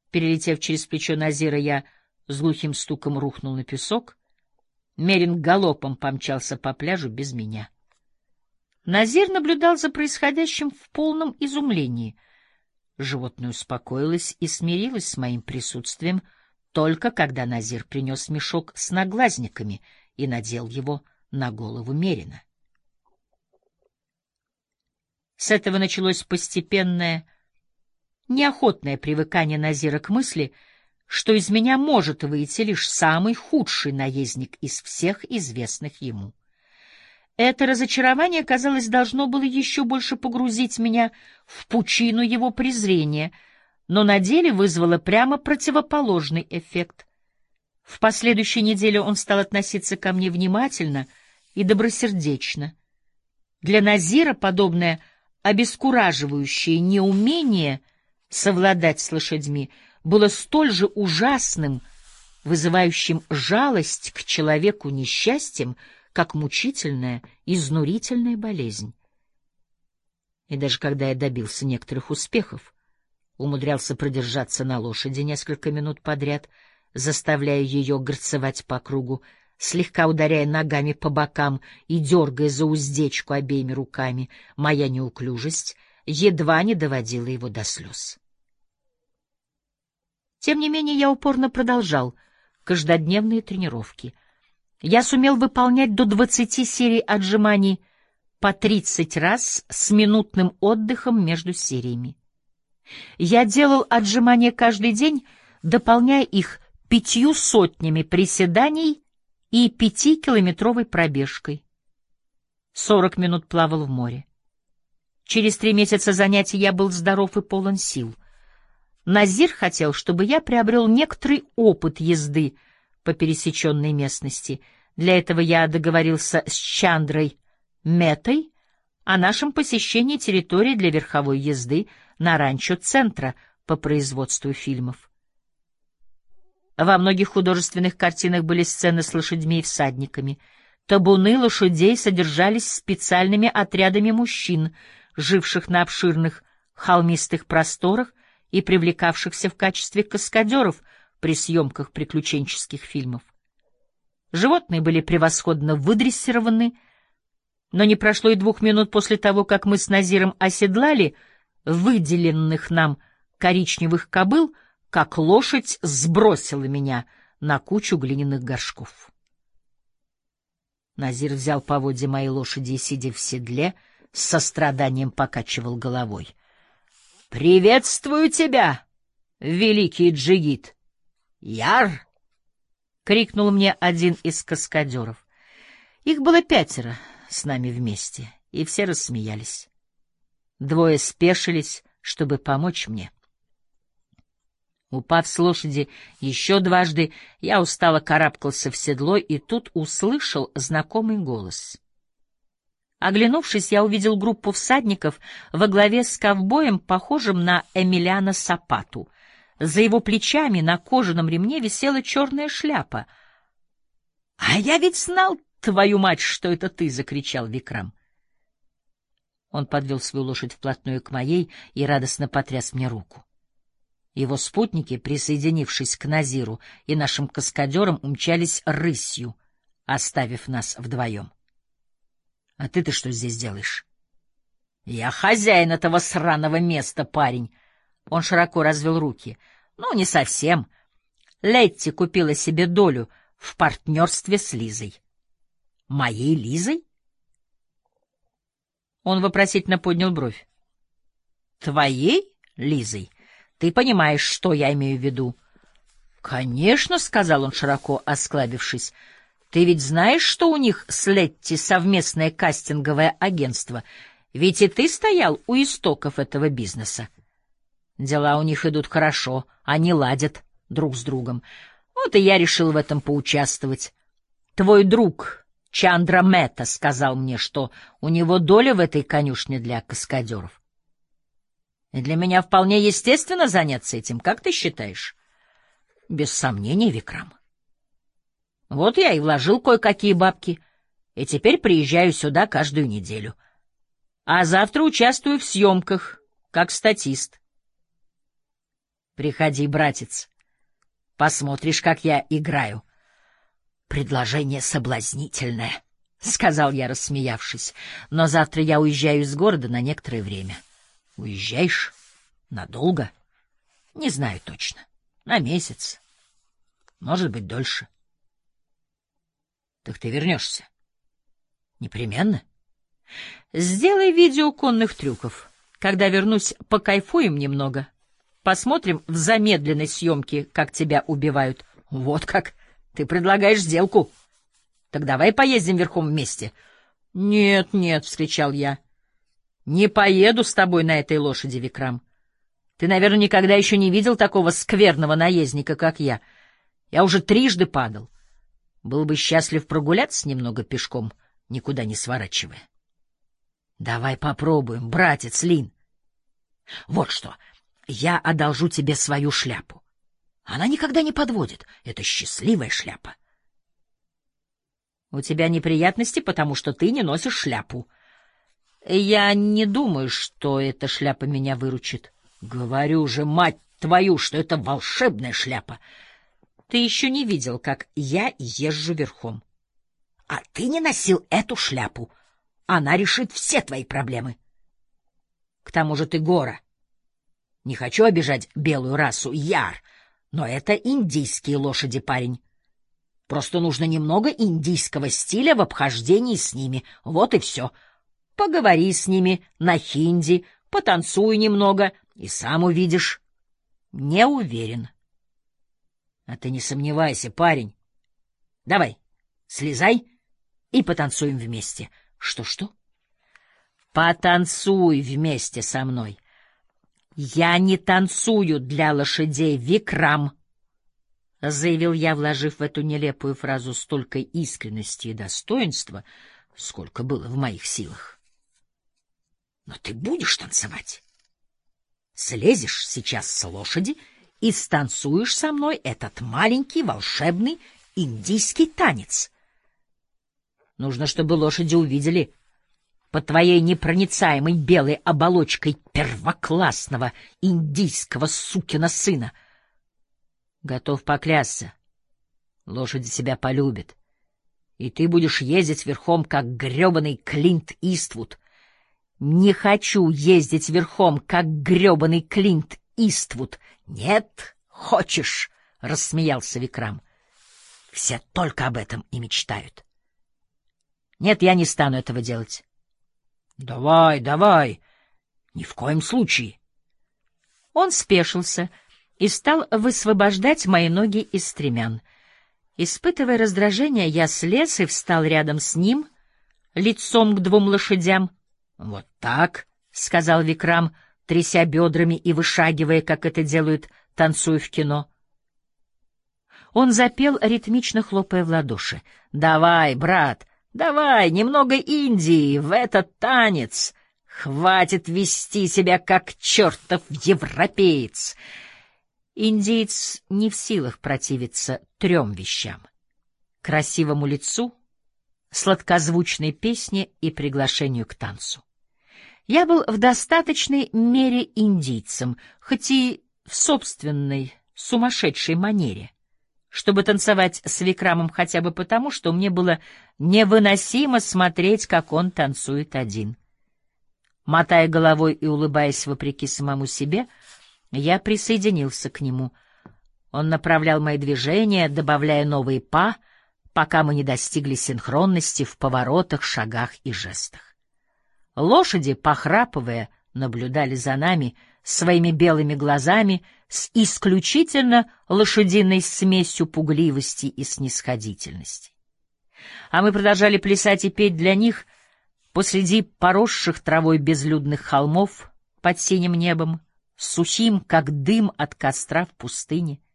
Перелетев через плечо Назира, я с глухим стуком рухнул на песок. Мерин галопом помчался по пляжу без меня. Назир наблюдал за происходящим в полном изумлении. Животное успокоилось и смирилось с моим присутствием только когда Назир принес мешок с наглазниками и надел его на голову Мерина. С этого началось постепенное, неохотное привыкание Назира к мысли, что из меня может выйти лишь самый худший наездник из всех известных ему. Это разочарование, казалось, должно было еще больше погрузить меня в пучину его презрения, но на деле вызвало прямо противоположный эффект. В последующей неделе он стал относиться ко мне внимательно и добросердечно. Для Назира подобное обескураживающее неумение совладать с лошадьми было столь же ужасным, вызывающим жалость к человеку несчастьем, как мучительная, изнурительная болезнь. И даже когда я добился некоторых успехов, умудрялся продержаться на лошади несколько минут подряд, заставляя ее горцевать по кругу, слегка ударяя ногами по бокам и дергая за уздечку обеими руками, моя неуклюжесть едва не доводила его до слез. Тем не менее, я упорно продолжал каждодневные тренировки. Я сумел выполнять до 20 серий отжиманий по 30 раз с минутным отдыхом между сериями. Я делал отжимания каждый день, дополняя их 500 приседаний и 5-километровой пробежкой. 40 минут плавал в море. Через 3 месяца занятий я был здоров и полон сил. Назир хотел, чтобы я приобрел некоторый опыт езды по пересеченной местности. Для этого я договорился с Чандрой Метой о нашем посещении территории для верховой езды на ранчо Центра по производству фильмов. Во многих художественных картинах были сцены с лошадьми и всадниками. Табуны лошадей содержались специальными отрядами мужчин, живших на обширных холмистых просторах и привлекавшихся в качестве каскадеров при съемках приключенческих фильмов. Животные были превосходно выдрессированы, но не прошло и 2 минут после того, как мы с Назиром оседлали выделенных нам коричневых кобыл, как лошадь сбросила меня на кучу глиняных горшков. Назир взял поводья моей лошади и, сидя в седле, с состраданием покачивал головой. — Приветствую тебя, великий джигит! Яр! — крикнул мне один из каскадеров. Их было 5 с нами вместе, и все рассмеялись. 2 спешились, чтобы помочь мне. Упав с лошади еще 2, я устало карабкался в седло и тут услышал знакомый голос. Оглянувшись, я увидел группу всадников во главе с ковбоем, похожим на Эмилиано Сапату. За его плечами на кожаном ремне висела черная шляпа. — А я ведь знал, твою мать, что это ты! — закричал Викрам. Он подвел свою лошадь вплотную к моей и радостно потряс мне руку. Его спутники, присоединившись к Назиру и нашим каскадерам, умчались рысью, оставив нас вдвоем. — А ты-то что здесь делаешь? — Я хозяин этого сраного места, парень. Он широко развел руки. — Ну, не совсем. Летти купила себе долю в партнерстве с Лизой. — Моей Лизой? Он вопросительно поднял бровь. — Твоей Лизой? Ты понимаешь, что я имею в виду? — Конечно, — сказал он, широко осклабившись. — Ты ведь знаешь, что у них с Летти совместное кастинговое агентство? Ведь и ты стоял у истоков этого бизнеса. Дела у них идут хорошо, они ладят друг с другом. Вот и я решил в этом поучаствовать. Твой друг Чандра Мета сказал мне, что у него доля в этой конюшне для каскадеров. И для меня вполне естественно заняться этим, как ты считаешь? Без сомнения, Викрам. Вот я и вложил кое-какие бабки, и теперь приезжаю сюда каждую неделю. А завтра участвую в съемках, как статист. Приходи, братец. Посмотришь, как я играю. Предложение соблазнительное, — сказал я, рассмеявшись. Но завтра я уезжаю из города на некоторое время. Уезжаешь? Надолго? Не знаю точно. На месяц. Может быть, дольше. Так ты вернешься? Непременно. Сделай видео конных трюков. Когда вернусь, покайфуем немного. Посмотрим в замедленной съемке, как тебя убивают. Вот как. Ты предлагаешь сделку. Так давай поездим верхом вместе. Нет, нет, — вскричал я. Не поеду с тобой на этой лошади, Викрам. Ты, наверное, никогда еще не видел такого скверного наездника, как я. Я уже 3 падал. Был бы счастлив прогуляться немного пешком, никуда не сворачивая. Давай попробуем, братец Лин. Вот что, я одолжу тебе свою шляпу. Она никогда не подводит. Это счастливая шляпа. У тебя неприятности, потому что ты не носишь шляпу. Я не думаю, что эта шляпа меня выручит. Говорю же, мать твою, что это волшебная шляпа. Ты еще не видел, как я езжу верхом. А ты не носил эту шляпу. Она решит все твои проблемы. К тому же ты гора. Не хочу обижать белую расу, яр, но это индийские лошади, парень. Просто нужно немного индийского стиля в обхождении с ними. Вот и все. Поговори с ними на хинди, потанцуй немного, и сам увидишь. Не уверен. А ты не сомневайся, парень. Давай, слезай и потанцуем вместе. Что-что? Потанцуй вместе со мной. Я не танцую для лошадей, Викрам, — заявил я, вложив в эту нелепую фразу столько искренности и достоинства, сколько было в моих силах. Но ты будешь танцевать. Слезешь сейчас с лошади и станцуешь со мной этот маленький волшебный индийский танец. Нужно, чтобы лошади увидели под твоей непроницаемой белой оболочкой первоклассного индийского сукина сына. Готов поклясться, лошади тебя полюбят, и ты будешь ездить верхом, как гребаный Клинт Иствуд. Не хочу ездить верхом, как гребаный Клинт Иствуд. Нет, хочешь, — рассмеялся Викрам. Все только об этом и мечтают. Нет, я не стану этого делать. Давай, давай, ни в коем случае. Он спешился и стал высвобождать мои ноги из стремян. Испытывая раздражение, я слез и встал рядом с ним, лицом к 2 лошадям. — Вот так, — сказал Викрам, тряся бедрами и вышагивая, как это делают, танцуя в кино. Он запел, ритмично хлопая в ладоши. — Давай, брат, давай, немного Индии в этот танец. Хватит вести себя, как чертов европеец. Индиец не в силах противиться 3 вещам: красивому лицу, сладкозвучной песне и приглашению к танцу. Я был в достаточной мере индийцем, хоть и в собственной сумасшедшей манере, чтобы танцевать с Викрамом хотя бы потому, что мне было невыносимо смотреть, как он танцует один. Мотая головой и улыбаясь вопреки самому себе, я присоединился к нему. Он направлял мои движения, добавляя новые па, пока мы не достигли синхронности в поворотах, шагах и жестах. Лошади, похрапывая, наблюдали за нами своими белыми глазами с исключительно лошадиной смесью пугливости и снисходительности. А мы продолжали плясать и петь для них посреди поросших травой безлюдных холмов под синим небом, сухим, как дым от костра в пустыне.